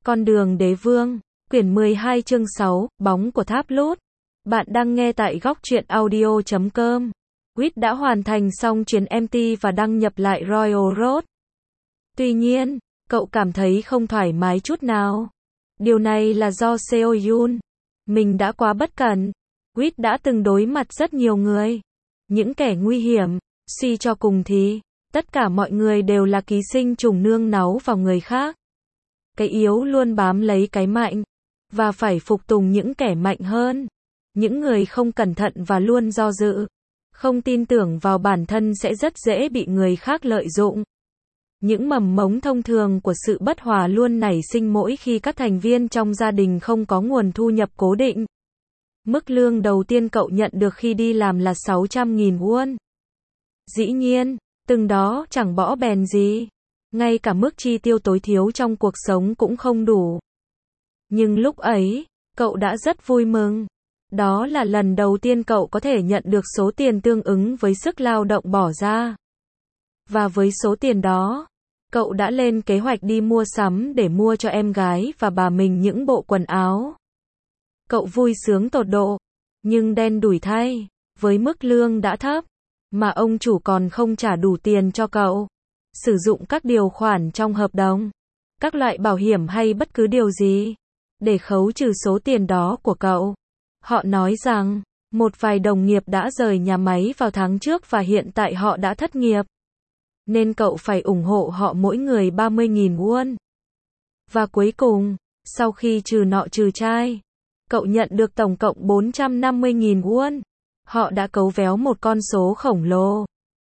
Con đường đế vương, quyển 12 chương 6, bóng của tháp lút. Bạn đang nghe tại góc truyện audio.com. Quýt đã hoàn thành xong chuyến MT và đăng nhập lại Royal Road. Tuy nhiên, cậu cảm thấy không thoải mái chút nào. Điều này là do Seo Yoon. Mình đã quá bất cẩn. Quýt đã từng đối mặt rất nhiều người. Những kẻ nguy hiểm, suy cho cùng thì, tất cả mọi người đều là ký sinh trùng nương náu vào người khác. Cái yếu luôn bám lấy cái mạnh, và phải phục tùng những kẻ mạnh hơn. Những người không cẩn thận và luôn do dự, không tin tưởng vào bản thân sẽ rất dễ bị người khác lợi dụng. Những mầm mống thông thường của sự bất hòa luôn nảy sinh mỗi khi các thành viên trong gia đình không có nguồn thu nhập cố định. Mức lương đầu tiên cậu nhận được khi đi làm là 600.000 won. Dĩ nhiên, từng đó chẳng bỏ bèn gì. Ngay cả mức chi tiêu tối thiểu trong cuộc sống cũng không đủ. Nhưng lúc ấy, cậu đã rất vui mừng. Đó là lần đầu tiên cậu có thể nhận được số tiền tương ứng với sức lao động bỏ ra. Và với số tiền đó, cậu đã lên kế hoạch đi mua sắm để mua cho em gái và bà mình những bộ quần áo. Cậu vui sướng tột độ, nhưng đen đủi thay, với mức lương đã thấp, mà ông chủ còn không trả đủ tiền cho cậu. Sử dụng các điều khoản trong hợp đồng, các loại bảo hiểm hay bất cứ điều gì, để khấu trừ số tiền đó của cậu. Họ nói rằng, một vài đồng nghiệp đã rời nhà máy vào tháng trước và hiện tại họ đã thất nghiệp. Nên cậu phải ủng hộ họ mỗi người 30.000 won. Và cuối cùng, sau khi trừ nọ trừ chai, cậu nhận được tổng cộng 450.000 won. Họ đã cấu véo một con số khổng lồ,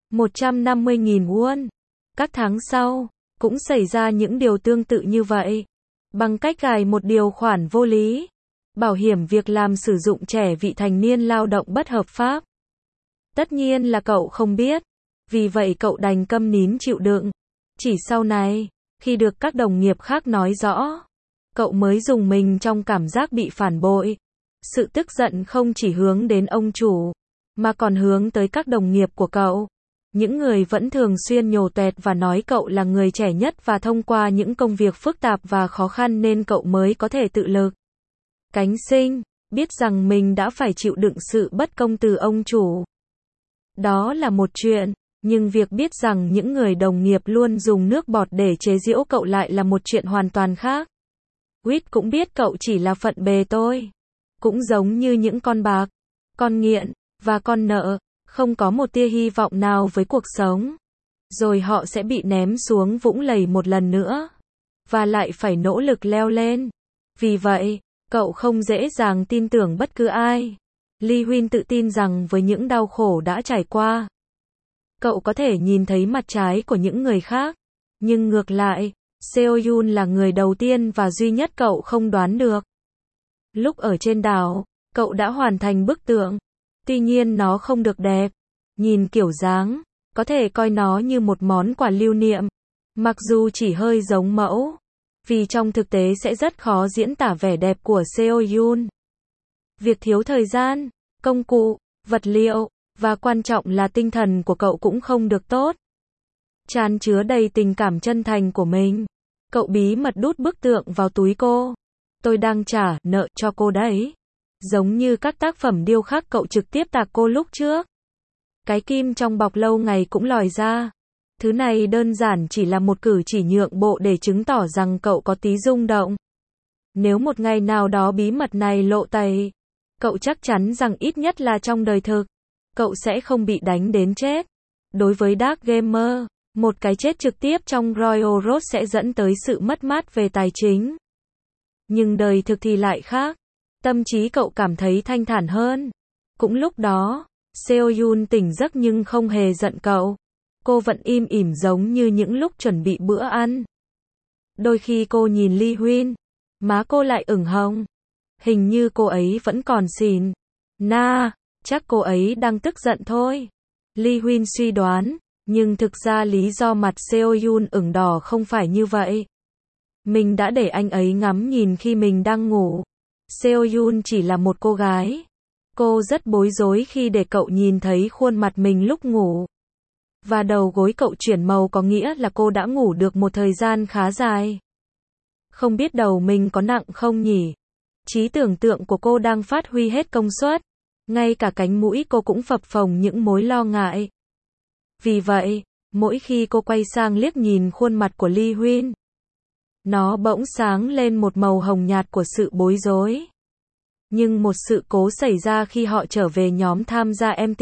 150.000 won. Các tháng sau, cũng xảy ra những điều tương tự như vậy. Bằng cách gài một điều khoản vô lý, bảo hiểm việc làm sử dụng trẻ vị thành niên lao động bất hợp pháp. Tất nhiên là cậu không biết, vì vậy cậu đành câm nín chịu đựng. Chỉ sau này, khi được các đồng nghiệp khác nói rõ, cậu mới rùng mình trong cảm giác bị phản bội. Sự tức giận không chỉ hướng đến ông chủ, mà còn hướng tới các đồng nghiệp của cậu. Những người vẫn thường xuyên nhổ toẹt và nói cậu là người trẻ nhất và thông qua những công việc phức tạp và khó khăn nên cậu mới có thể tự lực cánh sinh, biết rằng mình đã phải chịu đựng sự bất công từ ông chủ. Đó là một chuyện, nhưng việc biết rằng những người đồng nghiệp luôn dùng nước bọt để chế giễu cậu lại là một chuyện hoàn toàn khác. Quýt cũng biết cậu chỉ là phận bề tôi. Cũng giống như những con bạc, con nghiện, và con nợ, không có một tia hy vọng nào với cuộc sống. Rồi họ sẽ bị ném xuống vũng lầy một lần nữa. Và lại phải nỗ lực leo lên. Vì vậy, cậu không dễ dàng tin tưởng bất cứ ai. Lee Huynh tự tin rằng với những đau khổ đã trải qua, cậu có thể nhìn thấy mặt trái của những người khác. Nhưng ngược lại, Seo Yoon là người đầu tiên và duy nhất cậu không đoán được. Lúc ở trên đảo, cậu đã hoàn thành bức tượng. Tuy nhiên nó không được đẹp. Nhìn kiểu dáng, có thể coi nó như một món quà lưu niệm. Mặc dù chỉ hơi giống mẫu. Vì trong thực tế sẽ rất khó diễn tả vẻ đẹp của Seo Yoon. Việc thiếu thời gian, công cụ, vật liệu, và quan trọng là tinh thần của cậu cũng không được tốt. Tràn chứa đầy tình cảm chân thành của mình. Cậu bí mật đút bức tượng vào túi cô. Tôi đang trả nợ cho cô đấy. Giống như các tác phẩm điêu khắc cậu trực tiếp tạc cô lúc trước. Cái kim trong bọc lâu ngày cũng lòi ra. Thứ này đơn giản chỉ là một cử chỉ nhượng bộ để chứng tỏ rằng cậu có tí rung động. Nếu một ngày nào đó bí mật này lộ tẩy, cậu chắc chắn rằng ít nhất là trong đời thực, cậu sẽ không bị đánh đến chết. Đối với Dark Gamer, một cái chết trực tiếp trong Royal Road sẽ dẫn tới sự mất mát về tài chính. Nhưng đời thực thì lại khác. Tâm trí cậu cảm thấy thanh thản hơn. Cũng lúc đó, Seo Yoon tỉnh giấc nhưng không hề giận cậu. Cô vẫn im ỉm giống như những lúc chuẩn bị bữa ăn. Đôi khi cô nhìn Lee Huynh, má cô lại ửng hồng. Hình như cô ấy vẫn còn xỉn. Chắc cô ấy đang tức giận thôi. Lee Huynh suy đoán, nhưng thực ra lý do mặt Seo Yoon ửng đỏ không phải như vậy. Mình đã để anh ấy ngắm nhìn khi mình đang ngủ. Seo Yoon chỉ là một cô gái. Cô rất bối rối khi để cậu nhìn thấy khuôn mặt mình lúc ngủ. Và đầu gối cậu chuyển màu có nghĩa là cô đã ngủ được một thời gian khá dài. Không biết đầu mình có nặng không nhỉ? Trí tưởng tượng của cô đang phát huy hết công suất. Ngay cả cánh mũi cô cũng phập phồng những mối lo ngại. Vì vậy, mỗi khi cô quay sang liếc nhìn khuôn mặt của Lee Huynh, nó bỗng sáng lên một màu hồng nhạt của sự bối rối. Nhưng một sự cố xảy ra khi họ trở về nhóm tham gia MT.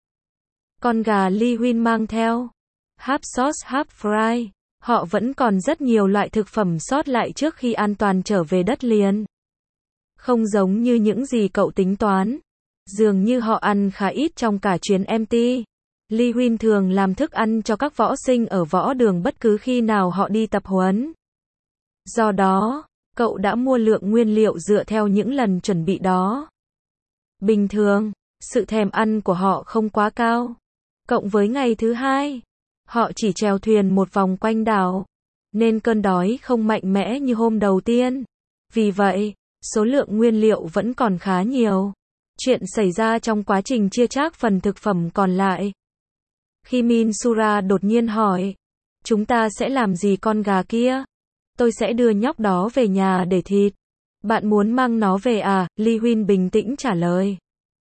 Con gà Lee Huynh mang theo half sauce half fry. Họ vẫn còn rất nhiều loại thực phẩm sót lại trước khi an toàn trở về đất liền. Không giống như những gì cậu tính toán. Dường như họ ăn khá ít trong cả chuyến MT. Lee Huynh thường làm thức ăn cho các võ sinh ở võ đường bất cứ khi nào họ đi tập huấn. Do đó, cậu đã mua lượng nguyên liệu dựa theo những lần chuẩn bị đó. Bình thường, sự thèm ăn của họ không quá cao. Cộng với ngày thứ hai, họ chỉ chèo thuyền một vòng quanh đảo, nên cơn đói không mạnh mẽ như hôm đầu tiên. Vì vậy, số lượng nguyên liệu vẫn còn khá nhiều. Chuyện xảy ra trong quá trình chia chác phần thực phẩm còn lại. Khi Minsura đột nhiên hỏi, chúng ta sẽ làm gì con gà kia? Tôi sẽ đưa nhóc đó về nhà để thịt. Bạn muốn mang nó về à? Lee Huynh bình tĩnh trả lời.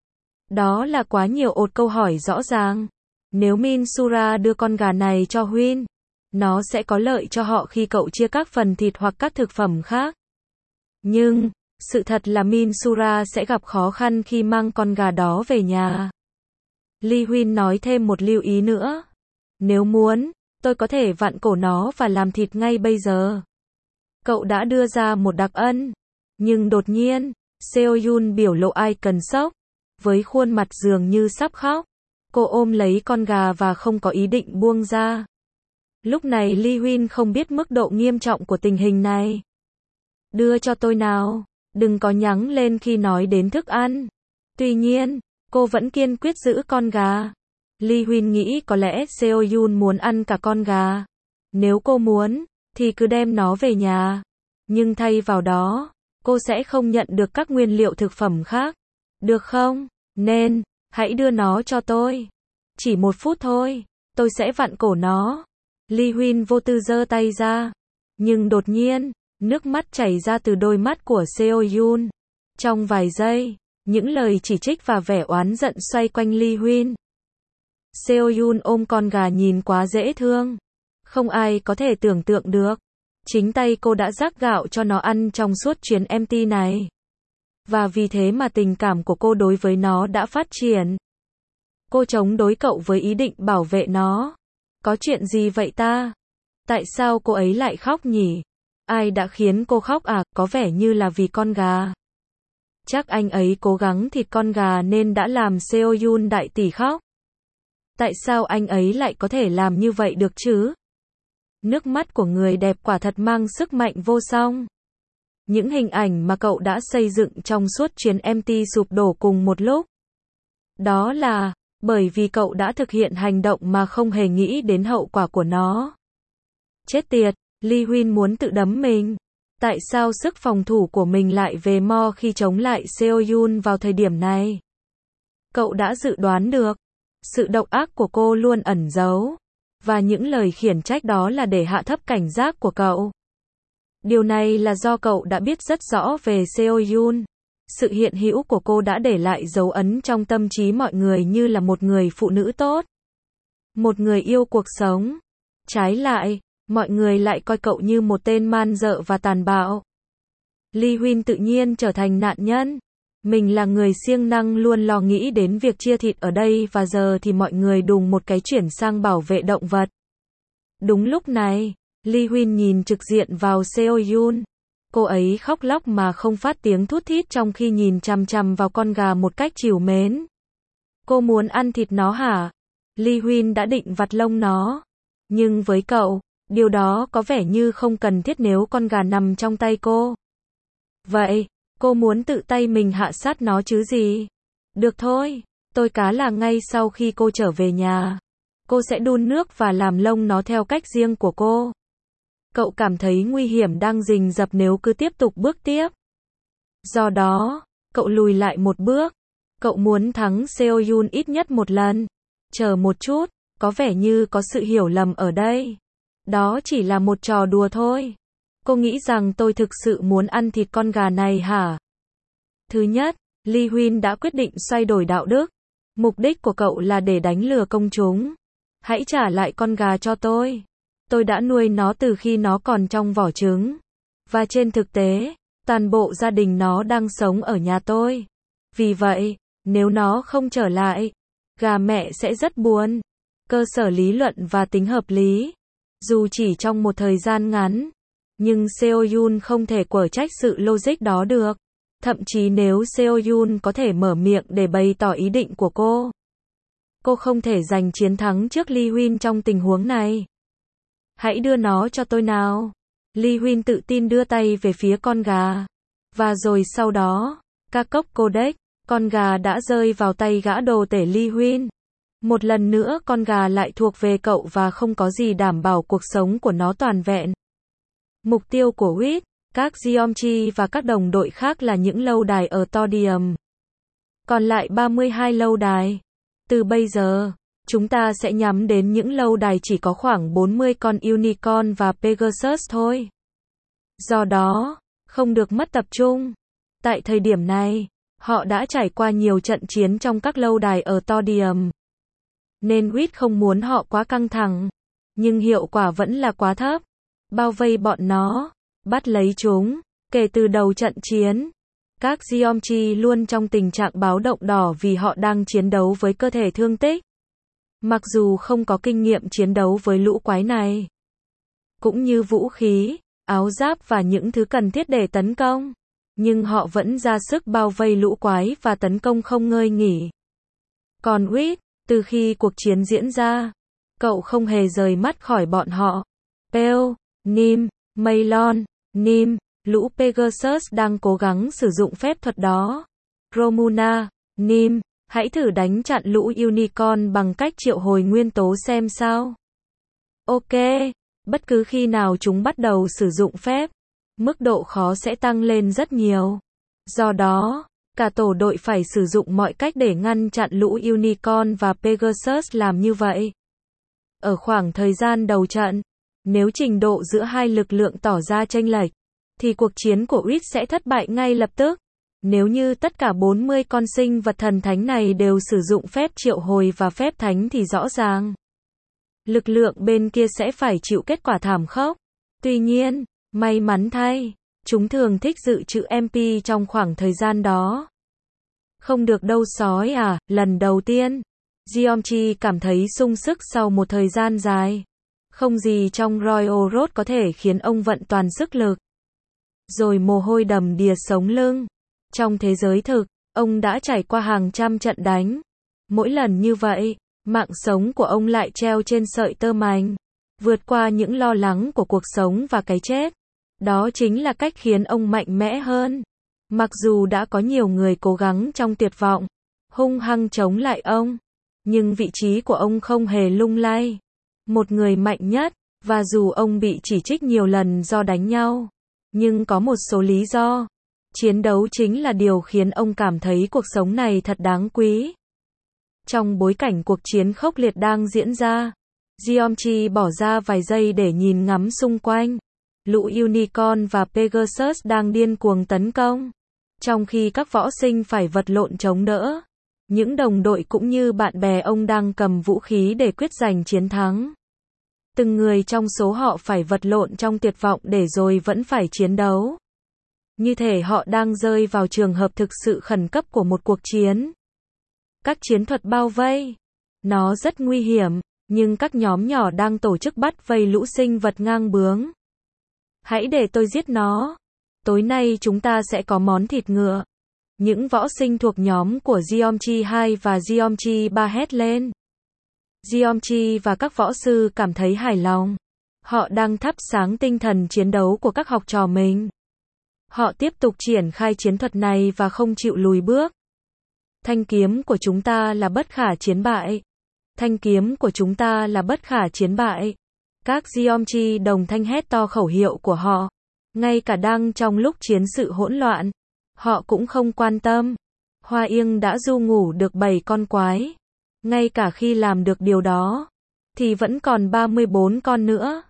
Đó là quá nhiều câu hỏi rõ ràng. Nếu Minsura đưa con gà này cho Huynh, nó sẽ có lợi cho họ khi cậu chia các phần thịt hoặc các thực phẩm khác. Nhưng, sự thật là Minsura sẽ gặp khó khăn khi mang con gà đó về nhà. Lee Huynh nói thêm một lưu ý nữa. Nếu muốn, tôi có thể vặn cổ nó và làm thịt ngay bây giờ. Cậu đã đưa ra một đặc ân. Nhưng đột nhiên, Seo Yun biểu lộ ai cần sốc. Với khuôn mặt dường như sắp khóc. Cô ôm lấy con gà và không có ý định buông ra. Lúc này Lee Huynh không biết mức độ nghiêm trọng của tình hình này. Đưa cho tôi nào. Đừng có nhắng lên khi nói đến thức ăn. Tuy nhiên, cô vẫn kiên quyết giữ con gà. Lee Huynh nghĩ có lẽ Seo Yun muốn ăn cả con gà. Nếu cô muốn, thì cứ đem nó về nhà. Nhưng thay vào đó, cô sẽ không nhận được các nguyên liệu thực phẩm khác. Được không? Nên, hãy đưa nó cho tôi. Chỉ 1 phút thôi, tôi sẽ vặn cổ nó. Lee Huynh vô tư giơ tay ra. Nhưng đột nhiên, nước mắt chảy ra từ đôi mắt của Seo Yun. Trong vài giây, những lời chỉ trích và vẻ oán giận xoay quanh Lee Huynh. Seo Yun ôm con gà nhìn quá dễ thương. Không ai có thể tưởng tượng được. Chính tay cô đã rắc gạo cho nó ăn trong suốt chuyến MT này. Và vì thế mà tình cảm của cô đối với nó đã phát triển. Cô chống đối cậu với ý định bảo vệ nó. Có chuyện gì vậy ta? Tại sao cô ấy lại khóc nhỉ? Ai đã khiến cô khóc à? Có vẻ như là vì con gà. Chắc anh ấy cố gắng thịt con gà nên đã làm Seo Yun đại tỷ khóc. Tại sao anh ấy lại có thể làm như vậy được chứ? Nước mắt của người đẹp quả thật mang sức mạnh vô song. Những hình ảnh mà cậu đã xây dựng trong suốt chuyến MT sụp đổ cùng một lúc. Đó là bởi vì cậu đã thực hiện hành động mà không hề nghĩ đến hậu quả của nó. Chết tiệt, Lee Huynh muốn tự đấm mình. Tại sao sức phòng thủ của mình lại về mo khi chống lại Seo Yun vào thời điểm này? Cậu đã dự đoán được. Sự độc ác của cô luôn ẩn giấu. Và những lời khiển trách đó là để hạ thấp cảnh giác của cậu. Điều này là do cậu đã biết rất rõ về Seo Yun. Sự hiện hữu của cô đã để lại dấu ấn trong tâm trí mọi người như là một người phụ nữ tốt. Một người yêu cuộc sống. Trái lại, mọi người lại coi cậu như một tên man dợ và tàn bạo. Lee Huynh tự nhiên trở thành nạn nhân. Mình là người siêng năng luôn lo nghĩ đến việc chia thịt ở đây và giờ thì mọi người đùng một cái chuyển sang bảo vệ động vật. Đúng lúc này, Lee Huynh nhìn trực diện vào Seo Yun. Cô ấy khóc lóc mà không phát tiếng thút thít trong khi nhìn chằm chằm vào con gà một cách trìu mến. Cô muốn ăn thịt nó hả? Lee Huynh đã định vặt lông nó. Nhưng với cậu, điều đó có vẻ như không cần thiết nếu con gà nằm trong tay cô. Vậy, cô muốn tự tay mình hạ sát nó chứ gì? Được thôi, tôi cá là ngay sau khi cô trở về nhà. Cô sẽ đun nước và làm lông nó theo cách riêng của cô. Cậu cảm thấy nguy hiểm đang rình rập nếu cứ tiếp tục bước tiếp. Do đó, cậu lùi lại một bước. Cậu muốn thắng Seo Yun ít nhất một lần. Chờ một chút, có vẻ như có sự hiểu lầm ở đây. Đó chỉ là một trò đùa thôi. Cô nghĩ rằng tôi thực sự muốn ăn thịt con gà này hả? Thứ nhất, Lee Huynh đã quyết định xoay đổi đạo đức. Mục đích của cậu là để đánh lừa công chúng. Hãy trả lại con gà cho tôi. Tôi đã nuôi nó từ khi nó còn trong vỏ trứng. Và trên thực tế, toàn bộ gia đình nó đang sống ở nhà tôi. Vì vậy, nếu nó không trở lại, gà mẹ sẽ rất buồn. Cơ sở lý luận và tính hợp lý. Dù chỉ trong một thời gian ngắn, nhưng Seo Yoon không thể quở trách sự logic đó được. Thậm chí nếu Seo Yoon có thể mở miệng để bày tỏ ý định của cô không thể giành chiến thắng trước Lee Huynh trong tình huống này. Hãy đưa nó cho tôi nào. Lee Huynh tự tin đưa tay về phía con gà. Và rồi sau đó, ca cốc codec, con gà đã rơi vào tay gã đồ tể Lee Huynh. Một lần nữa con gà lại thuộc về cậu và không có gì đảm bảo cuộc sống của nó toàn vẹn. Mục tiêu của Wit, các Jeomchi và các đồng đội khác là những lâu đài ở Todium. Còn lại 32 lâu đài. Từ bây giờ, chúng ta sẽ nhắm đến những lâu đài chỉ có khoảng 40 con Unicorn và Pegasus thôi. Do đó, không được mất tập trung. Tại thời điểm này, họ đã trải qua nhiều trận chiến trong các lâu đài ở Todium. Nên Wit không muốn họ quá căng thẳng. Nhưng hiệu quả vẫn là quá thấp. Bao vây bọn nó, bắt lấy chúng. Kể từ đầu trận chiến, các Jeomchi luôn trong tình trạng báo động đỏ vì họ đang chiến đấu với cơ thể thương tích. Mặc dù không có kinh nghiệm chiến đấu với lũ quái này, cũng như vũ khí, áo giáp và những thứ cần thiết để tấn công, nhưng họ vẫn ra sức bao vây lũ quái và tấn công không ngơi nghỉ. Còn Wit, từ khi cuộc chiến diễn ra, cậu không hề rời mắt khỏi bọn họ. Peo, Nim, Maylon, Nim, lũ Pegasus đang cố gắng sử dụng phép thuật đó. Romuna, Nim, hãy thử đánh chặn lũ Unicorn bằng cách triệu hồi nguyên tố xem sao. Ok, bất cứ khi nào chúng bắt đầu sử dụng phép, mức độ khó sẽ tăng lên rất nhiều. Do đó, cả tổ đội phải sử dụng mọi cách để ngăn chặn lũ Unicorn và Pegasus làm như vậy. Ở khoảng thời gian đầu trận, nếu trình độ giữa hai lực lượng tỏ ra chênh lệch, thì cuộc chiến của Wit sẽ thất bại ngay lập tức. Nếu như tất cả 40 con sinh vật thần thánh này đều sử dụng phép triệu hồi và phép thánh thì rõ ràng lực lượng bên kia sẽ phải chịu kết quả thảm khốc. Tuy nhiên, may mắn thay, chúng thường thích dự trữ MP trong khoảng thời gian đó. Không được đâu sói à, lần đầu tiên, Jeomchi cảm thấy sung sức sau một thời gian dài. Không gì trong Royal Road có thể khiến ông vận toàn sức lực. Rồi mồ hôi đầm đìa sống lưng. Trong thế giới thực, ông đã trải qua hàng trăm trận đánh. Mỗi lần như vậy, mạng sống của ông lại treo trên sợi tơ mành. Vượt qua những lo lắng của cuộc sống và cái chết. Đó chính là cách khiến ông mạnh mẽ hơn. Mặc dù đã có nhiều người cố gắng trong tuyệt vọng, hung hăng chống lại ông, nhưng vị trí của ông không hề lung lay. Một người mạnh nhất, và dù ông bị chỉ trích nhiều lần do đánh nhau, nhưng có một số lý do. Chiến đấu chính là điều khiến ông cảm thấy cuộc sống này thật đáng quý. Trong bối cảnh cuộc chiến khốc liệt đang diễn ra, Jeomchi bỏ ra vài giây để nhìn ngắm xung quanh. Lũ Unicorn và Pegasus đang điên cuồng tấn công, trong khi các võ sinh phải vật lộn chống đỡ. Những đồng đội cũng như bạn bè ông đang cầm vũ khí để quyết giành chiến thắng. Từng người trong số họ phải vật lộn trong tuyệt vọng để rồi vẫn phải chiến đấu. Như thể họ đang rơi vào trường hợp thực sự khẩn cấp của một cuộc chiến. Các chiến thuật bao vây. Nó rất nguy hiểm, nhưng các nhóm nhỏ đang tổ chức bắt vây lũ sinh vật ngang bướng. Hãy để tôi giết nó. Tối nay chúng ta sẽ có món thịt ngựa. Những võ sinh thuộc nhóm của Jeomchi 2 và Jeomchi 3 hét lên. Jeomchi và các võ sư cảm thấy hài lòng. Họ đang thắp sáng tinh thần chiến đấu của các học trò mình. Họ tiếp tục triển khai chiến thuật này và không chịu lùi bước. Thanh kiếm của chúng ta là bất khả chiến bại. Thanh kiếm của chúng ta là bất khả chiến bại. Các Jeomchi đồng thanh hét to khẩu hiệu của họ. Ngay cả đang trong lúc chiến sự hỗn loạn, họ cũng không quan tâm. Hoa Yên đã du ngủ được 7 con quái. Ngay cả khi làm được điều đó, thì vẫn còn 34 con nữa.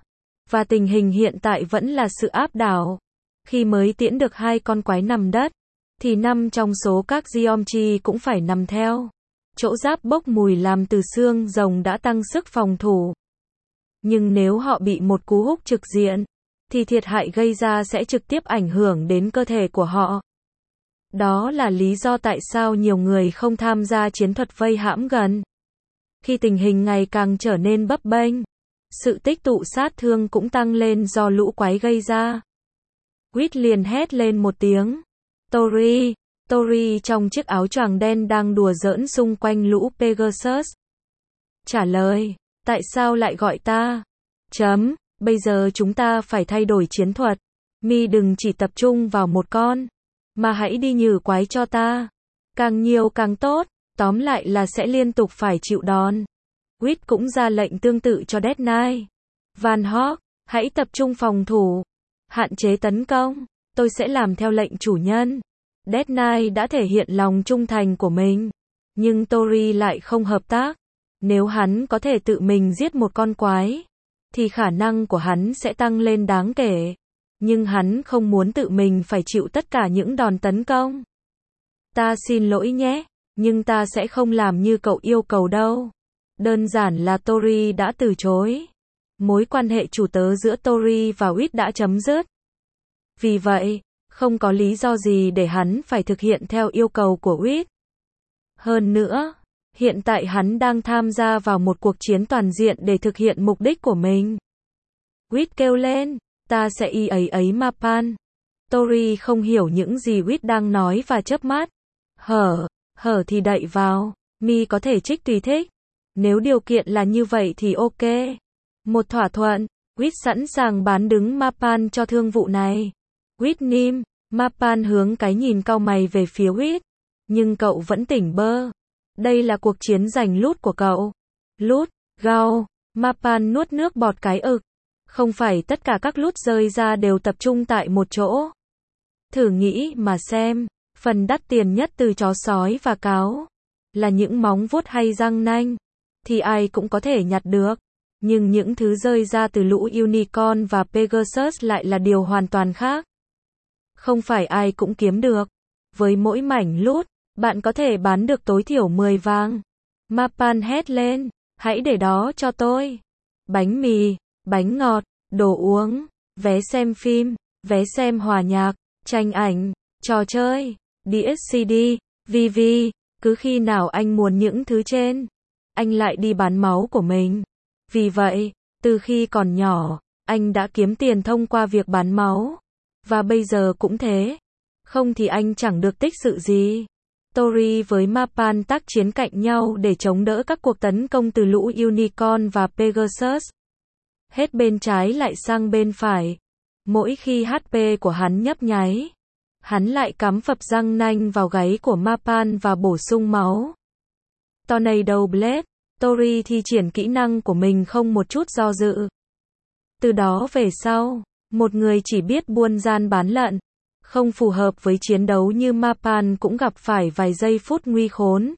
Và tình hình hiện tại vẫn là sự áp đảo. Khi mới tiễn được 2 con quái nằm đất, thì 5 trong số các Geomchi cũng phải nằm theo. Chỗ giáp bốc mùi làm từ xương rồng đã tăng sức phòng thủ. Nhưng nếu họ bị một cú húc trực diện, thì thiệt hại gây ra sẽ trực tiếp ảnh hưởng đến cơ thể của họ. Đó là lý do tại sao nhiều người không tham gia chiến thuật vây hãm gần. Khi tình hình ngày càng trở nên bấp bênh, sự tích tụ sát thương cũng tăng lên do lũ quái gây ra. Quýt liền hét lên một tiếng. Tori, Tori trong chiếc áo choàng đen đang đùa giỡn xung quanh lũ Pegasus. Trả lời, tại sao lại gọi ta? Bây giờ chúng ta phải thay đổi chiến thuật. Mi đừng chỉ tập trung vào một con, mà hãy đi nhử quái cho ta. Càng nhiều càng tốt, tóm lại là sẽ liên tục phải chịu đòn. Quýt cũng ra lệnh tương tự cho Dead Knight. Van Hawk, hãy tập trung phòng thủ, hạn chế tấn công, tôi sẽ làm theo lệnh chủ nhân. Dead Knight đã thể hiện lòng trung thành của mình, nhưng Tori lại không hợp tác. Nếu hắn có thể tự mình giết một con quái, thì khả năng của hắn sẽ tăng lên đáng kể. Nhưng hắn không muốn tự mình phải chịu tất cả những đòn tấn công. Ta xin lỗi nhé, nhưng ta sẽ không làm như cậu yêu cầu đâu. Đơn giản là Tori đã từ chối. Mối quan hệ chủ tớ giữa Tori và Quýt đã chấm dứt. Vì vậy, không có lý do gì để hắn phải thực hiện theo yêu cầu của Quýt. Hơn nữa, hiện tại hắn đang tham gia vào một cuộc chiến toàn diện để thực hiện mục đích của mình. Quýt kêu lên, ta sẽ ấy Mapan. Tori không hiểu những gì Quýt đang nói và chớp mắt. Hở thì đậy vào, Mi có thể trích tùy thích. Nếu điều kiện là như vậy thì ok. Một thỏa thuận, Quýt sẵn sàng bán đứng Mapan cho thương vụ này. Quýt nim, Mapan hướng cái nhìn cau mày về phía Quýt. Nhưng cậu vẫn tỉnh bơ. Đây là cuộc chiến giành loot của cậu. Loot, gao, Mapan nuốt nước bọt cái ực. Không phải tất cả các loot rơi ra đều tập trung tại một chỗ. Thử nghĩ mà xem, phần đắt tiền nhất từ chó sói và cáo là những móng vuốt hay răng nanh, thì ai cũng có thể nhặt được. Nhưng những thứ rơi ra từ lũ Unicorn và Pegasus lại là điều hoàn toàn khác. Không phải ai cũng kiếm được. Với mỗi mảnh loot, bạn có thể bán được tối thiểu 10 vàng. Mapan hét lên, hãy để đó cho tôi. Bánh mì, bánh ngọt, đồ uống, vé xem phim, vé xem hòa nhạc, tranh ảnh, trò chơi, đĩa CD, VV, cứ khi nào anh muốn những thứ trên, anh lại đi bán máu của mình. Vì vậy, từ khi còn nhỏ, anh đã kiếm tiền thông qua việc bán máu. Và bây giờ cũng thế. Không thì anh chẳng được tích sự gì. Tori với Mapan tác chiến cạnh nhau để chống đỡ các cuộc tấn công từ lũ Unicorn và Pegasus. Hết bên trái lại sang bên phải. Mỗi khi HP của hắn nhấp nháy, hắn lại cắm phập răng nanh vào gáy của Mapan và bổ sung máu. Tornado Blade, Tori thi triển kỹ năng của mình không một chút do dự. Từ đó về sau, một người chỉ biết buôn gian bán lận, không phù hợp với chiến đấu như Mapan cũng gặp phải vài giây phút nguy khốn.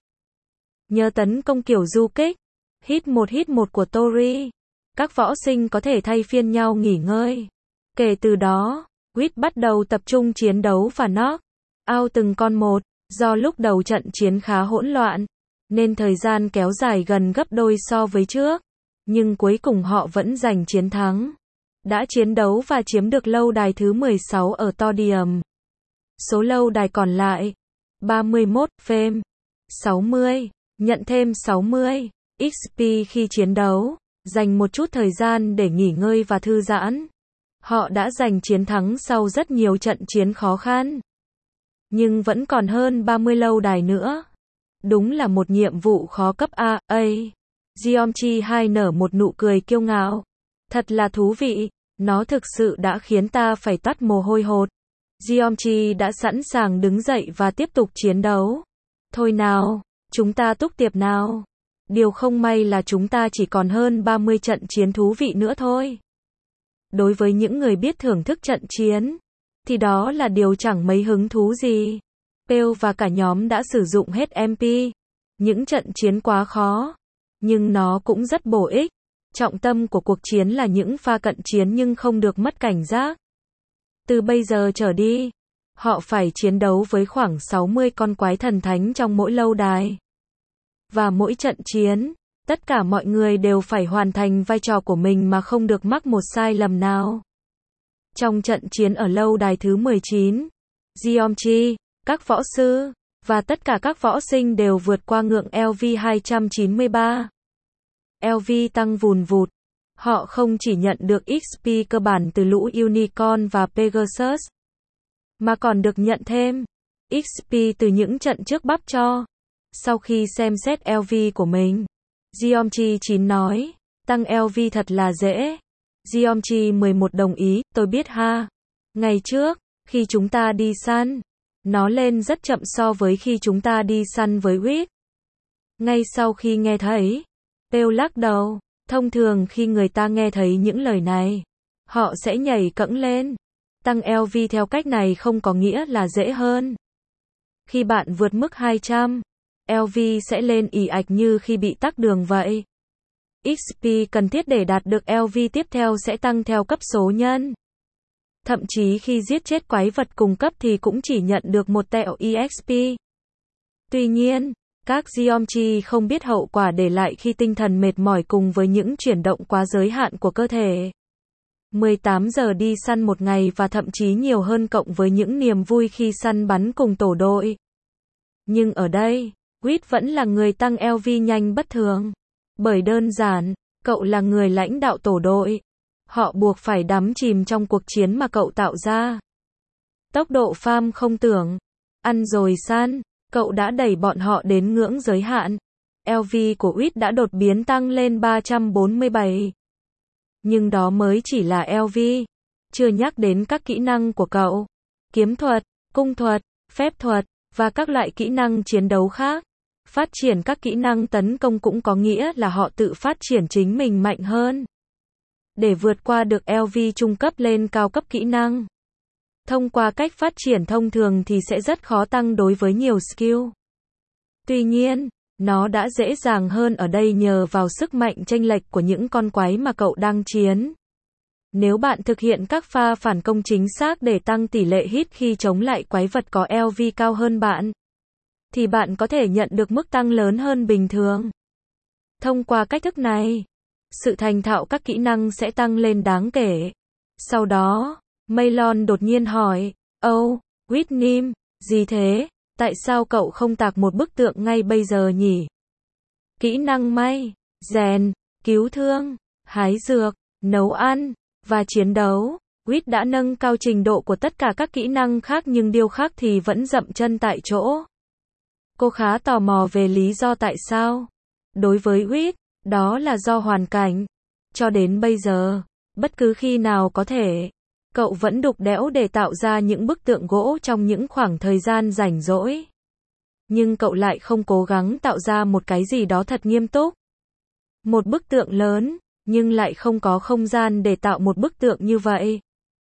Nhờ tấn công kiểu du kích, hit một của Tori, các võ sinh có thể thay phiên nhau nghỉ ngơi. Kể từ đó, Quýt bắt đầu tập trung chiến đấu và knock out từng con một. Do lúc đầu trận chiến khá hỗn loạn, nên thời gian kéo dài gần gấp đôi so với trước. Nhưng cuối cùng họ vẫn giành chiến thắng. Đã chiến đấu và chiếm được lâu đài thứ 16 ở Todium. Số lâu đài còn lại 31, Fame 60, nhận thêm 60 XP khi chiến đấu, dành một chút thời gian để nghỉ ngơi và thư giãn. Họ đã giành chiến thắng sau rất nhiều trận chiến khó khăn. Nhưng vẫn còn hơn 30 lâu đài nữa. Đúng là một nhiệm vụ khó cấp A. Geomchi 2 nở một nụ cười kiêu ngạo. Thật là thú vị, nó thực sự đã khiến ta phải toát mồ hôi hột. Geomchi đã sẵn sàng đứng dậy và tiếp tục chiến đấu. Thôi nào, chúng ta túc tiệp nào. Điều không may là chúng ta chỉ còn hơn 30 trận chiến thú vị nữa thôi. Đối với những người biết thưởng thức trận chiến, thì đó là điều chẳng mấy hứng thú gì. Pale và cả nhóm đã sử dụng hết MP. Những trận chiến quá khó, nhưng nó cũng rất bổ ích. Trọng tâm của cuộc chiến là những pha cận chiến nhưng không được mất cảnh giác. Từ bây giờ trở đi, họ phải chiến đấu với khoảng 60 con quái thần thánh trong mỗi lâu đài. Và mỗi trận chiến, tất cả mọi người đều phải hoàn thành vai trò của mình mà không được mắc một sai lầm nào. Trong trận chiến ở lâu đài thứ 19, Geometry, các võ sư, và tất cả các võ sinh đều vượt qua ngưỡng LV 293. LV tăng vùn vụt. Họ không chỉ nhận được XP cơ bản từ lũ Unicorn và Pegasus, mà còn được nhận thêm XP từ những trận trước bắp cho. Sau khi xem xét LV của mình, Geometry 9 nói, tăng LV thật là dễ. Geometry 11 đồng ý, tôi biết ha. Ngày trước, khi chúng ta đi săn, nó lên rất chậm so với khi chúng ta đi săn với Wit. Ngay sau khi nghe thấy, Pale lắc đầu. Thông thường khi người ta nghe thấy những lời này, họ sẽ nhảy cẫng lên. Tăng LV theo cách này không có nghĩa là dễ hơn. Khi bạn vượt mức 200, LV sẽ lên ì ạch như khi bị tắc đường vậy. XP cần thiết để đạt được LV tiếp theo sẽ tăng theo cấp số nhân. Thậm chí khi giết chết quái vật cùng cấp thì cũng chỉ nhận được một tẹo EXP. Tuy nhiên, các Geometry không biết hậu quả để lại khi tinh thần mệt mỏi cùng với những chuyển động quá giới hạn của cơ thể. 18 giờ đi săn một ngày và thậm chí nhiều hơn cộng với những niềm vui khi săn bắn cùng tổ đội. Nhưng ở đây, Wit vẫn là người tăng LV nhanh bất thường. Bởi đơn giản, cậu là người lãnh đạo tổ đội. Họ buộc phải đắm chìm trong cuộc chiến mà cậu tạo ra. Tốc độ farm không tưởng. Ăn rồi săn, cậu đã đẩy bọn họ đến ngưỡng giới hạn. LV của Wit đã đột biến tăng lên 347. Nhưng đó mới chỉ là LV. Chưa nhắc đến các kỹ năng của cậu. Kiếm thuật, cung thuật, phép thuật, và các loại kỹ năng chiến đấu khác. Phát triển các kỹ năng tấn công cũng có nghĩa là họ tự phát triển chính mình mạnh hơn. Để vượt qua được LV trung cấp lên cao cấp kỹ năng. Thông qua cách phát triển thông thường thì sẽ rất khó tăng đối với nhiều skill. Tuy nhiên, nó đã dễ dàng hơn ở đây nhờ vào sức mạnh chênh lệch của những con quái mà cậu đang chiến. Nếu bạn thực hiện các pha phản công chính xác để tăng tỷ lệ hit khi chống lại quái vật có LV cao hơn bạn, thì bạn có thể nhận được mức tăng lớn hơn bình thường. Thông qua cách thức này, sự thành thạo các kỹ năng sẽ tăng lên đáng kể. Sau đó, Maylon đột nhiên hỏi, Whitney, gì thế? Tại sao cậu không tạc một bức tượng ngay bây giờ nhỉ? Kỹ năng may, rèn, cứu thương, hái dược, nấu ăn, và chiến đấu. Whit đã nâng cao trình độ của tất cả các kỹ năng khác nhưng điều khác thì vẫn dậm chân tại chỗ. Cô khá tò mò về lý do tại sao. Đối với Whit, đó là do hoàn cảnh. Cho đến bây giờ, bất cứ khi nào có thể, cậu vẫn đục đẽo để tạo ra những bức tượng gỗ trong những khoảng thời gian rảnh rỗi. Nhưng cậu lại không cố gắng tạo ra một cái gì đó thật nghiêm túc. Một bức tượng lớn, nhưng lại không có không gian để tạo một bức tượng như vậy.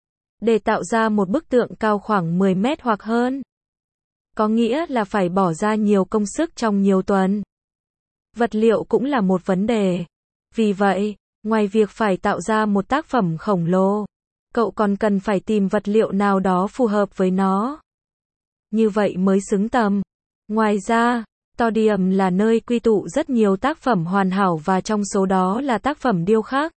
Để tạo ra một bức tượng cao khoảng 10 mét hoặc hơn, có nghĩa là phải bỏ ra nhiều công sức trong nhiều tuần. Vật liệu cũng là một vấn đề. Vì vậy, ngoài việc phải tạo ra một tác phẩm khổng lồ, cậu còn cần phải tìm vật liệu nào đó phù hợp với nó. Như vậy mới xứng tầm. Ngoài ra, Todium là nơi quy tụ rất nhiều tác phẩm hoàn hảo và trong số đó là tác phẩm điêu khắc.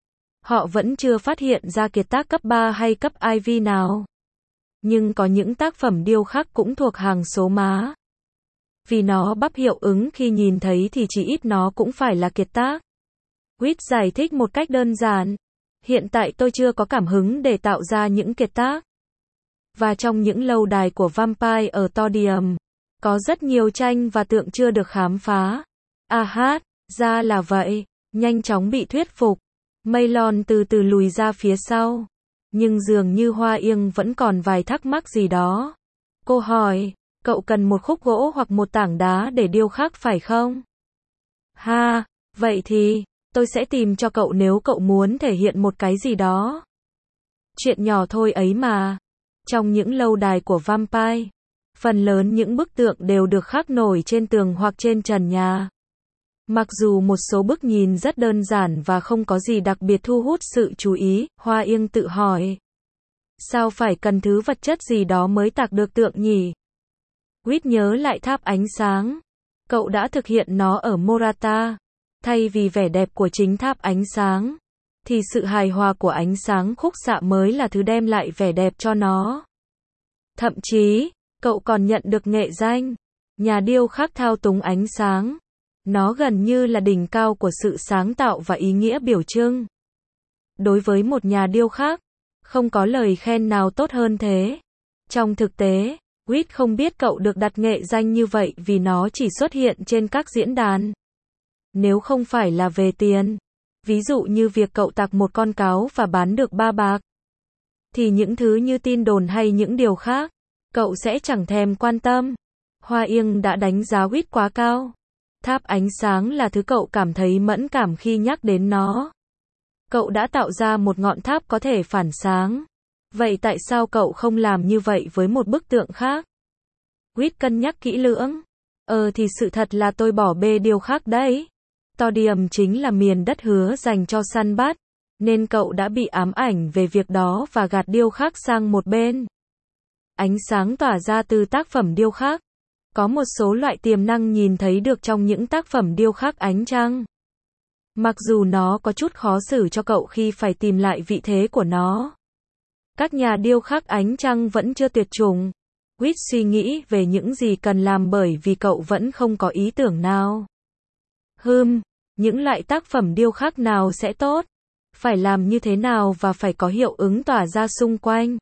Họ vẫn chưa phát hiện ra kiệt tác cấp 3 hay cấp IV nào. Nhưng có những tác phẩm điêu khắc cũng thuộc hàng số má. Vì nó bắp hiệu ứng khi nhìn thấy thì chỉ ít nó cũng phải là kiệt tác. Whit giải thích một cách đơn giản. Hiện tại tôi chưa có cảm hứng để tạo ra những kiệt tác. Và trong những lâu đài của Vampire ở Todium, có rất nhiều tranh và tượng chưa được khám phá. Ra là vậy. Nhanh chóng bị thuyết phục. Maylon từ từ lùi ra phía sau. Nhưng dường như Hoa Yên vẫn còn vài thắc mắc gì đó. Cô hỏi, cậu cần một khúc gỗ hoặc một tảng đá để điêu khắc phải không? Vậy thì, tôi sẽ tìm cho cậu nếu cậu muốn thể hiện một cái gì đó. Chuyện nhỏ thôi ấy mà. Trong những lâu đài của Vampire, phần lớn những bức tượng đều được khắc nổi trên tường hoặc trên trần nhà. Mặc dù một số bức nhìn rất đơn giản và không có gì đặc biệt thu hút sự chú ý, Hoa Yên tự hỏi. Sao phải cần thứ vật chất gì đó mới tạc được tượng nhỉ? Quýt nhớ lại tháp ánh sáng. Cậu đã thực hiện nó ở Morata. Thay vì vẻ đẹp của chính tháp ánh sáng, thì sự hài hòa của ánh sáng khúc xạ mới là thứ đem lại vẻ đẹp cho nó. Thậm chí, cậu còn nhận được nghệ danh nhà điêu khắc thao túng ánh sáng. Nó gần như là đỉnh cao của sự sáng tạo và ý nghĩa biểu trưng. Đối với một nhà điêu khắc, không có lời khen nào tốt hơn thế. Trong thực tế, Quýt không biết cậu được đặt nghệ danh như vậy vì nó chỉ xuất hiện trên các diễn đàn. Nếu không phải là về tiền, ví dụ như việc cậu tạc một con cáo và bán được 3 bạc, thì những thứ như tin đồn hay những điều khác, cậu sẽ chẳng thèm quan tâm. Hoa Yên đã đánh giá Quýt quá cao. Tháp ánh sáng là thứ cậu cảm thấy mẫn cảm khi nhắc đến nó. Cậu đã tạo ra một ngọn tháp có thể phản sáng. Vậy tại sao cậu không làm như vậy với một bức tượng khác? Quýt cân nhắc kỹ lưỡng. Thì sự thật là tôi bỏ bê điêu khắc đấy. Todium chính là miền đất hứa dành cho săn bắt, nên cậu đã bị ám ảnh về việc đó và gạt điêu khắc sang một bên. Ánh sáng tỏa ra từ tác phẩm điêu khắc. Có một số loại tiềm năng nhìn thấy được trong những tác phẩm điêu khắc ánh trăng. Mặc dù nó có chút khó xử cho cậu khi phải tìm lại vị thế của nó. Các nhà điêu khắc ánh trăng vẫn chưa tuyệt chủng. Quýt suy nghĩ về những gì cần làm bởi vì cậu vẫn không có ý tưởng nào. Những loại tác phẩm điêu khắc nào sẽ tốt? Phải làm như thế nào và phải có hiệu ứng tỏa ra xung quanh?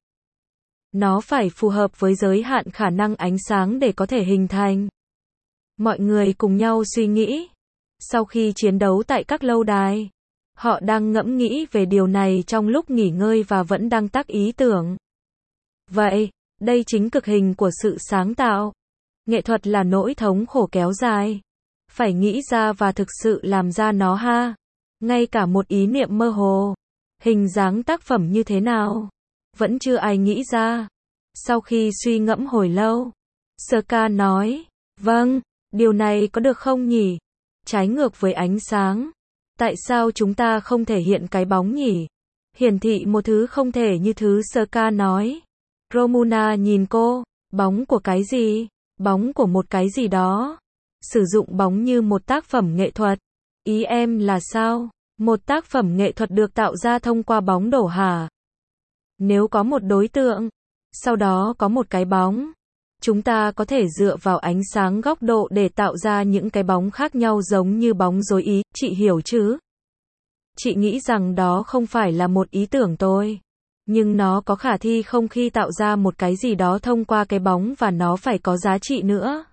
Nó phải phù hợp với giới hạn khả năng ánh sáng để có thể hình thành. Mọi người cùng nhau suy nghĩ. Sau khi chiến đấu tại các lâu đài, họ đang ngẫm nghĩ về điều này trong lúc nghỉ ngơi và vẫn đang tác ý tưởng. Vậy, đây chính cực hình của sự sáng tạo. Nghệ thuật là nỗi thống khổ kéo dài. Phải nghĩ ra và thực sự làm ra nó ha. Ngay cả một ý niệm mơ hồ. Hình dáng tác phẩm như thế nào? Vẫn chưa ai nghĩ ra. Sau khi suy ngẫm hồi lâu, Ska nói, vâng, điều này có được không nhỉ? Trái ngược với ánh sáng. Tại sao chúng ta không thể hiện cái bóng nhỉ? Hiển thị một thứ không thể như thứ Ska nói. Romuna nhìn cô, bóng của cái gì? Bóng của một cái gì đó. Sử dụng bóng như một tác phẩm nghệ thuật. Ý em là sao? Một tác phẩm nghệ thuật được tạo ra thông qua bóng đổ hả? Nếu có một đối tượng, sau đó có một cái bóng, chúng ta có thể dựa vào ánh sáng góc độ để tạo ra những cái bóng khác nhau giống như bóng rối ý, chị hiểu chứ? Chị nghĩ rằng đó không phải là một ý tưởng tôi. Nhưng nó có khả thi không khi tạo ra một cái gì đó thông qua cái bóng và nó phải có giá trị nữa.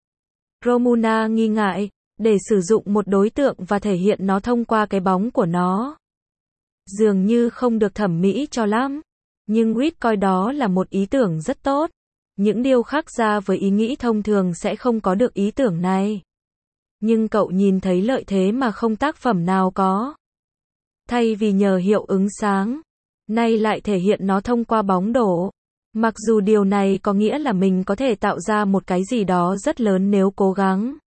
Romuna nghi ngại, để sử dụng một đối tượng và thể hiện nó thông qua cái bóng của nó. Dường như không được thẩm mỹ cho lắm. Nhưng Quýt coi đó là một ý tưởng rất tốt. Những điêu khắc ra với ý nghĩ thông thường sẽ không có được ý tưởng này. Nhưng cậu nhìn thấy lợi thế mà không tác phẩm nào có. Thay vì nhờ hiệu ứng sáng, nay lại thể hiện nó thông qua bóng đổ. Mặc dù điều này có nghĩa là mình có thể tạo ra một cái gì đó rất lớn nếu cố gắng.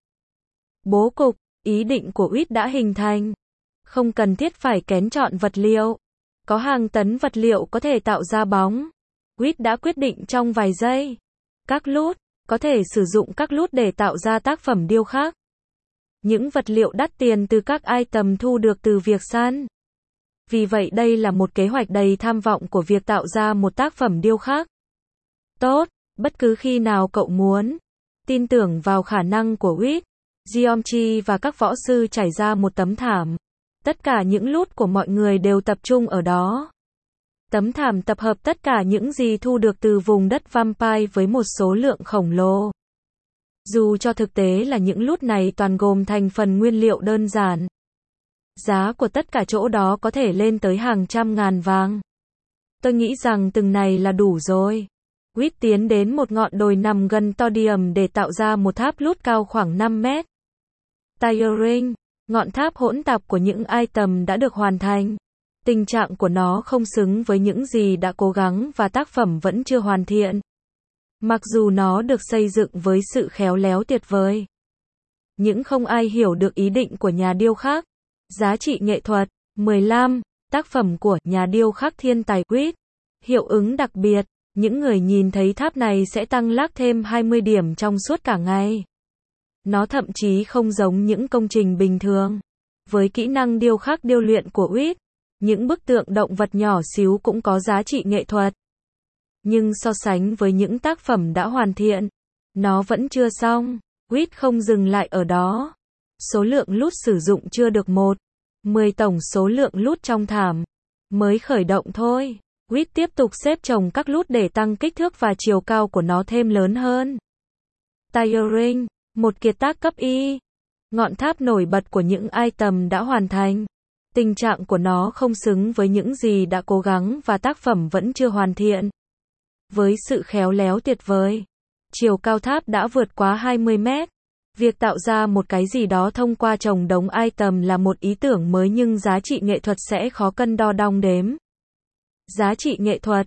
Bố cục, ý định của Quýt đã hình thành. Không cần thiết phải kén chọn vật liệu. Có hàng tấn vật liệu có thể tạo ra bóng. Quýt đã quyết định trong vài giây. Các lút, có thể sử dụng các lút để tạo ra tác phẩm điêu khắc. Những vật liệu đắt tiền từ các item thu được từ việc săn. Vì vậy đây là một kế hoạch đầy tham vọng của việc tạo ra một tác phẩm điêu khắc. Tốt, bất cứ khi nào cậu muốn. Tin tưởng vào khả năng của Quýt. Geometry và các võ sư trải ra một tấm thảm. Tất cả những lút của mọi người đều tập trung ở đó. Tấm thảm tập hợp tất cả những gì thu được từ vùng đất Vampire với một số lượng khổng lồ. Dù cho thực tế là những lút này toàn gồm thành phần nguyên liệu đơn giản. Giá của tất cả chỗ đó có thể lên tới hàng trăm ngàn vàng. Tôi nghĩ rằng từng này là đủ rồi. Quýt tiến đến một ngọn đồi nằm gần Todium để tạo ra một tháp lút cao khoảng 5 mét. Tiring, ngọn tháp hỗn tạp của những item đã được hoàn thành. Tình trạng của nó không xứng với những gì đã cố gắng và tác phẩm vẫn chưa hoàn thiện. Mặc dù nó được xây dựng với sự khéo léo tuyệt vời. những không ai hiểu được ý định của nhà điêu khắc. Giá trị nghệ thuật. 15. Tác phẩm của nhà điêu khắc thiên tài Whit. Hiệu ứng đặc biệt. Những người nhìn thấy tháp này sẽ tăng lag thêm 20 điểm trong suốt cả ngày. Nó thậm chí không giống những công trình bình thường. Với kỹ năng điêu khắc điêu luyện của Whit, những bức tượng động vật nhỏ xíu cũng có giá trị nghệ thuật. Nhưng so sánh với những tác phẩm đã hoàn thiện, nó vẫn chưa xong. Whit không dừng lại ở đó. Số lượng lút sử dụng chưa được 10 tổng số lượng lút trong thảm. Mới khởi động thôi. Whit tiếp tục xếp chồng các lút để tăng kích thước và chiều cao của nó thêm lớn hơn. Tiring, một kiệt tác cấp Y. Ngọn tháp nổi bật của những item đã hoàn thành. Tình trạng của nó không xứng với những gì đã cố gắng và tác phẩm vẫn chưa hoàn thiện. Với sự khéo léo tuyệt vời, chiều cao tháp đã vượt quá 20 mét. Việc tạo ra một cái gì đó thông qua chồng đống item là một ý tưởng mới nhưng giá trị nghệ thuật sẽ khó cân đo đong đếm. Giá trị nghệ thuật.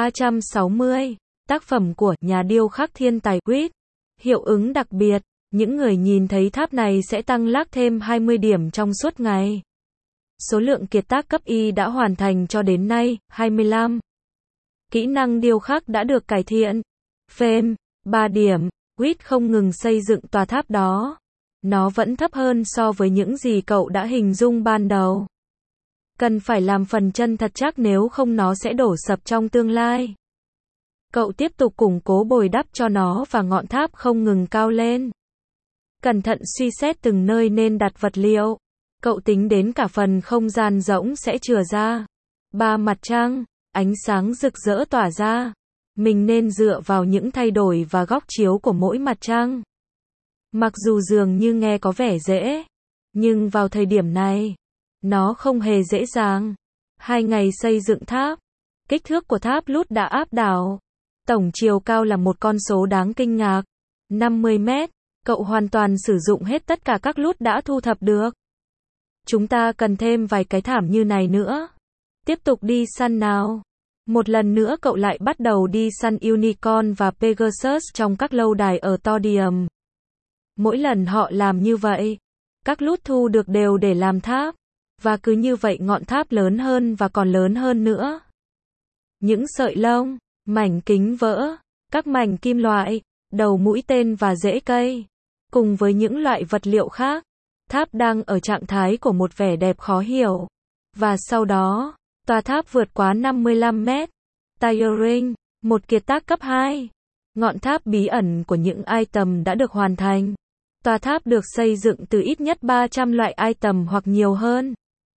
360. Tác phẩm của nhà điêu khắc thiên tài Whit. Hiệu ứng đặc biệt. Những người nhìn thấy tháp này sẽ tăng lag thêm 20 điểm trong suốt ngày. Số lượng kiệt tác cấp Y đã hoàn thành cho đến nay, 25. Kỹ năng điêu khắc đã được cải thiện. Fame, 3 điểm. Whit không ngừng xây dựng tòa tháp đó. Nó vẫn thấp hơn so với những gì cậu đã hình dung ban đầu. Cần phải làm phần chân thật chắc nếu không nó sẽ đổ sập trong tương lai. Cậu tiếp tục củng cố bồi đắp cho nó và ngọn tháp không ngừng cao lên. Cẩn thận suy xét từng nơi nên đặt vật liệu. Cậu tính đến cả phần không gian rỗng sẽ chừa ra. 3 mặt trăng, ánh sáng rực rỡ tỏa ra. Mình nên dựa vào những thay đổi và góc chiếu của mỗi mặt trăng. Mặc dù dường như nghe có vẻ dễ, nhưng vào thời điểm này, nó không hề dễ dàng. 2 ngày xây dựng tháp. Kích thước của tháp lút đã áp đảo. Tổng chiều cao là một con số đáng kinh ngạc. 50 mét. Cậu hoàn toàn sử dụng hết tất cả các lút đã thu thập được. Chúng ta cần thêm vài cái thảm như này nữa. Tiếp tục đi săn nào. Một lần nữa cậu lại bắt đầu đi săn Unicorn và Pegasus trong các lâu đài ở Todium. Mỗi lần họ làm như vậy, các lút thu được đều để làm tháp. Và cứ như vậy ngọn tháp lớn hơn và còn lớn hơn nữa. Những sợi lông, mảnh kính vỡ, các mảnh kim loại, đầu mũi tên và rễ cây. Cùng với những loại vật liệu khác, tháp đang ở trạng thái của một vẻ đẹp khó hiểu. Và sau đó, tòa tháp vượt quá 55 mét. Tiring, một kiệt tác cấp 2. Ngọn tháp bí ẩn của những item đã được hoàn thành. Tòa tháp được xây dựng từ ít nhất 300 loại item hoặc nhiều hơn.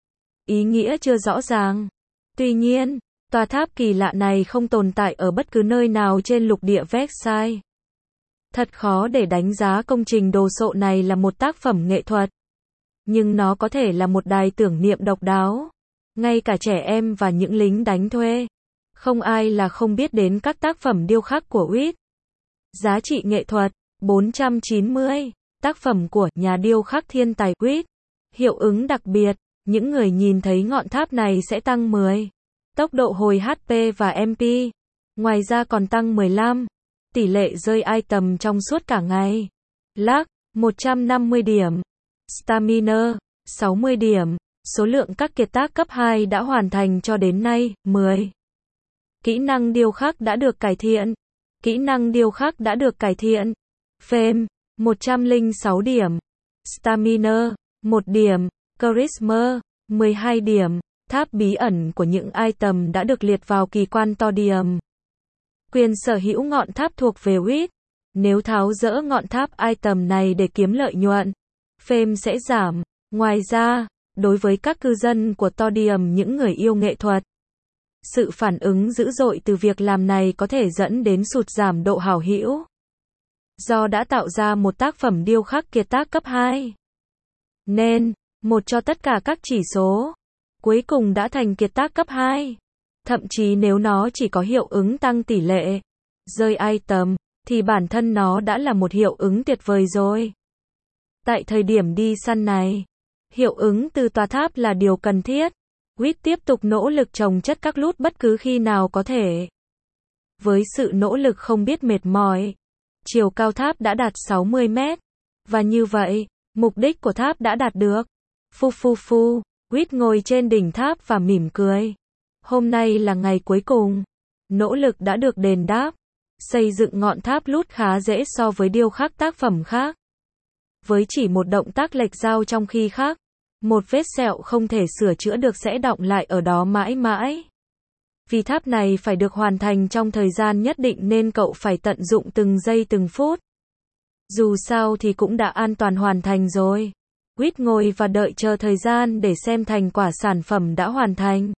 Ý nghĩa chưa rõ ràng. Tuy nhiên, tòa tháp kỳ lạ này không tồn tại ở bất cứ nơi nào trên lục địa Vexai. Thật khó để đánh giá công trình đồ sộ này là một tác phẩm nghệ thuật. Nhưng nó có thể là một đài tưởng niệm độc đáo. Ngay cả trẻ em và những lính đánh thuê. Không ai là không biết đến các tác phẩm điêu khắc của Whit. Giá trị nghệ thuật. 490. Tác phẩm của nhà điêu khắc thiên tài Whit. Hiệu ứng đặc biệt. Những người nhìn thấy ngọn tháp này sẽ tăng 10. Tốc độ hồi HP và MP. Ngoài ra còn tăng 15. Tỷ lệ rơi item trong suốt cả ngày. Lag, 150 điểm. Stamina, 60 điểm. Số lượng các kiệt tác cấp 2 đã hoàn thành cho đến nay, 10. Kỹ năng điêu khắc đã được cải thiện. Kỹ năng điêu khắc đã được cải thiện. Fame, 106 điểm. Stamina, 1 điểm. Charisma, 12 điểm. Tháp bí ẩn của những item đã được liệt vào kỳ quan Todium. Quyền sở hữu ngọn tháp thuộc về Whit. Nếu tháo dỡ ngọn tháp item này để kiếm lợi nhuận, Fame sẽ giảm. Ngoài ra, đối với các cư dân của Todium, những người yêu nghệ thuật, sự phản ứng dữ dội từ việc làm này có thể dẫn đến sụt giảm độ hảo hữu. Do đã tạo ra một tác phẩm điêu khắc kiệt tác cấp 2. Nên, một cho tất cả các chỉ số. Cuối cùng đã thành kiệt tác cấp 2. Thậm chí nếu nó chỉ có hiệu ứng tăng tỷ lệ rơi item, thì bản thân nó đã là một hiệu ứng tuyệt vời rồi. Tại thời điểm đi săn này, hiệu ứng từ tòa tháp là điều cần thiết. Whit tiếp tục nỗ lực chồng chất các lút bất cứ khi nào có thể. Với sự nỗ lực không biết mệt mỏi, chiều cao tháp đã đạt 60 mét. Và như vậy, Mục đích của tháp đã đạt được. Phu phu phu, Quýt ngồi trên đỉnh tháp và mỉm cười. Hôm nay là ngày cuối cùng. Nỗ lực đã được đền đáp. Xây dựng ngọn tháp lút khá dễ so với điêu khắc tác phẩm khác. Với chỉ một động tác lệch dao trong khi khác, một vết sẹo không thể sửa chữa được sẽ đọng lại ở đó mãi mãi. Vì tháp này phải được hoàn thành trong thời gian nhất định nên cậu phải tận dụng từng giây từng phút. Dù sao thì cũng đã an toàn hoàn thành rồi. Quýt ngồi và đợi chờ thời gian để xem thành quả sản phẩm đã hoàn thành.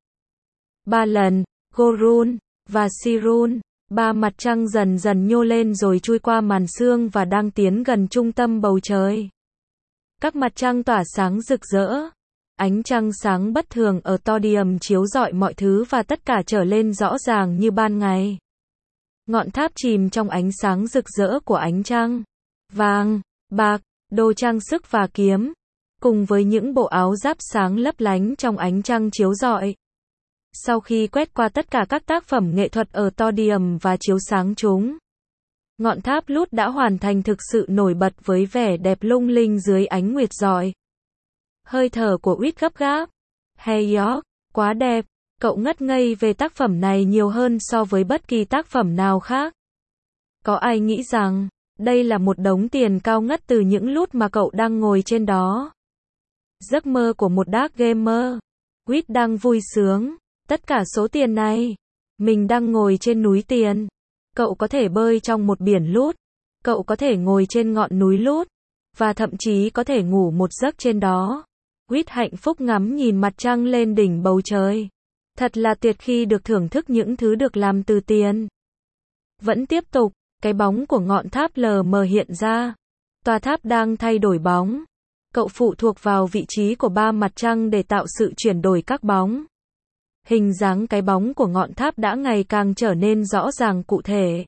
3 lần, Gorun và Sirun, 3 mặt trăng dần dần nhô lên rồi chui qua màn sương và đang tiến gần trung tâm bầu trời. Các mặt trăng tỏa sáng rực rỡ. Ánh trăng sáng bất thường ở Todium chiếu rọi mọi thứ và tất cả trở lên rõ ràng như ban ngày. Ngọn tháp chìm trong ánh sáng rực rỡ của ánh trăng. Vàng, bạc, đồ trang sức và kiếm, cùng với những bộ áo giáp sáng lấp lánh trong ánh trăng chiếu rọi. Sau khi quét qua tất cả các tác phẩm nghệ thuật ở Todium và chiếu sáng chúng, ngọn tháp lút đã hoàn thành thực sự nổi bật với vẻ đẹp lung linh dưới ánh nguyệt rọi. Hơi thở của Quýt gấp gáp. Hey York, quá đẹp, cậu ngất ngây về tác phẩm này nhiều hơn so với bất kỳ tác phẩm nào khác. Có ai nghĩ rằng, đây là một đống tiền cao ngất từ những lút mà cậu đang ngồi trên đó? Giấc mơ của một dark gamer. Quýt đang vui sướng. Tất cả số tiền này. Mình đang ngồi trên núi tiền. Cậu có thể bơi trong một biển lút. Cậu có thể ngồi trên ngọn núi lút. Và thậm chí có thể ngủ một giấc trên đó. Quýt hạnh phúc ngắm nhìn mặt trăng lên đỉnh bầu trời. Thật là tuyệt khi được thưởng thức những thứ được làm từ tiền. Vẫn tiếp tục, cái bóng của ngọn tháp lờ mờ hiện ra. Tòa tháp đang thay đổi bóng. Cậu phụ thuộc vào vị trí của 3 mặt trăng để tạo sự chuyển đổi các bóng. Hình dáng cái bóng của ngọn tháp đã ngày càng trở nên rõ ràng cụ thể.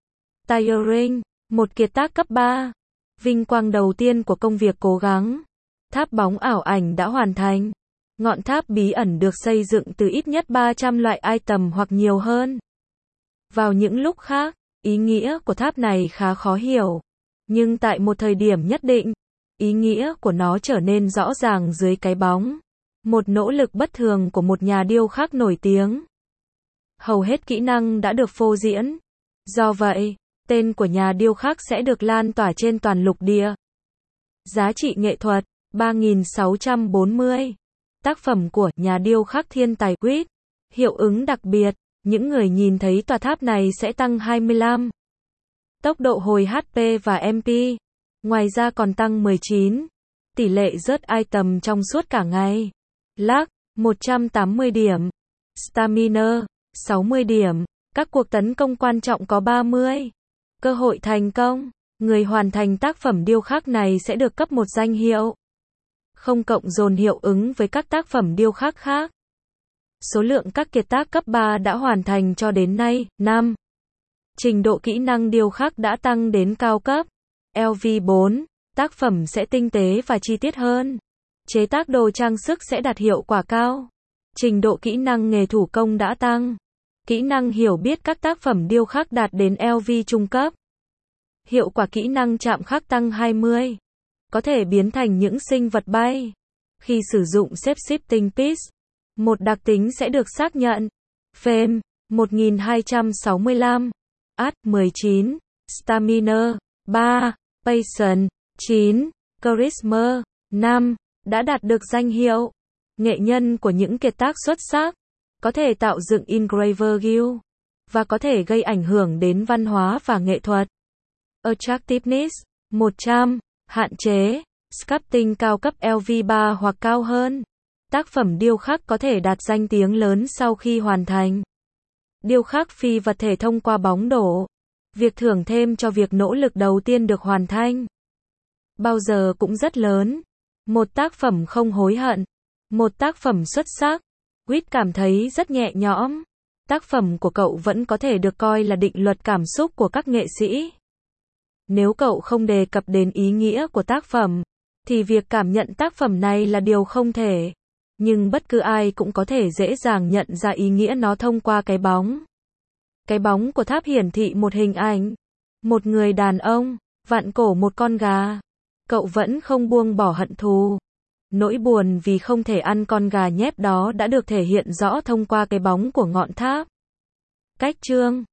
Tiring, một kiệt tác cấp 3. Vinh quang đầu tiên của công việc cố gắng. Tháp bóng ảo ảnh đã hoàn thành. Ngọn tháp bí ẩn được xây dựng từ ít nhất 300 loại item hoặc nhiều hơn. Vào những lúc khác, ý nghĩa của tháp này khá khó hiểu. Nhưng tại một thời điểm nhất định, ý nghĩa của nó trở nên rõ ràng dưới cái bóng. Một nỗ lực bất thường của một nhà điêu khắc nổi tiếng. Hầu hết kỹ năng đã được phô diễn. Do vậy, tên của nhà điêu khắc sẽ được lan tỏa trên toàn lục địa. Giá trị nghệ thuật, 3.640. Tác phẩm của nhà điêu khắc thiên tài Quýt. Hiệu ứng đặc biệt, những người nhìn thấy tòa tháp này sẽ tăng 25. Tốc độ hồi HP và MP. Ngoài ra còn tăng 19. Tỷ lệ rớt item trong suốt cả ngày. Luck, 180 điểm. Stamina, 60 điểm. Các cuộc tấn công quan trọng có 30. Cơ hội thành công. Người hoàn thành tác phẩm điêu khắc này sẽ được cấp một danh hiệu. Không cộng dồn hiệu ứng với các tác phẩm điêu khắc khác. Số lượng các kiệt tác cấp 3 đã hoàn thành cho đến nay, 5. Trình độ kỹ năng điêu khắc đã tăng đến cao cấp. LV4, tác phẩm sẽ tinh tế và chi tiết hơn. Chế tác đồ trang sức sẽ đạt hiệu quả cao. Trình độ kỹ năng nghề thủ công đã tăng. Kỹ năng hiểu biết các tác phẩm điêu khắc đạt đến LV trung cấp. Hiệu quả kỹ năng chạm khắc tăng 20. Có thể biến thành những sinh vật bay. Khi sử dụng xếp shifting piece, một đặc tính sẽ được xác nhận. Fame, 1265. Art, 19. Stamina, 3. Patience, 9. Charisma, 5. Đã đạt được danh hiệu. Nghệ nhân của những kiệt tác xuất sắc. Có thể tạo dựng Engraver Guild. Và có thể gây ảnh hưởng đến văn hóa và nghệ thuật. Attractiveness, 100. Hạn chế. Sculpting cao cấp LV3 hoặc cao hơn. Tác phẩm điêu khắc có thể đạt danh tiếng lớn sau khi hoàn thành. Điêu khắc phi vật thể thông qua bóng đổ. Việc thưởng thêm cho việc nỗ lực đầu tiên được hoàn thành. Bao giờ cũng rất lớn. Một tác phẩm không hối hận. Một tác phẩm xuất sắc. Quýt cảm thấy rất nhẹ nhõm. Tác phẩm của cậu vẫn có thể được coi là định luật cảm xúc của các nghệ sĩ. Nếu cậu không đề cập đến ý nghĩa của tác phẩm, thì việc cảm nhận tác phẩm này là điều không thể. Nhưng bất cứ ai cũng có thể dễ dàng nhận ra ý nghĩa nó thông qua cái bóng. Cái bóng của tháp hiển thị một hình ảnh. Một người đàn ông, vặn cổ một con gà. Cậu vẫn không buông bỏ hận thù. Nỗi buồn vì không thể ăn con gà nhép đó đã được thể hiện rõ thông qua cái bóng của ngọn tháp. Cách chương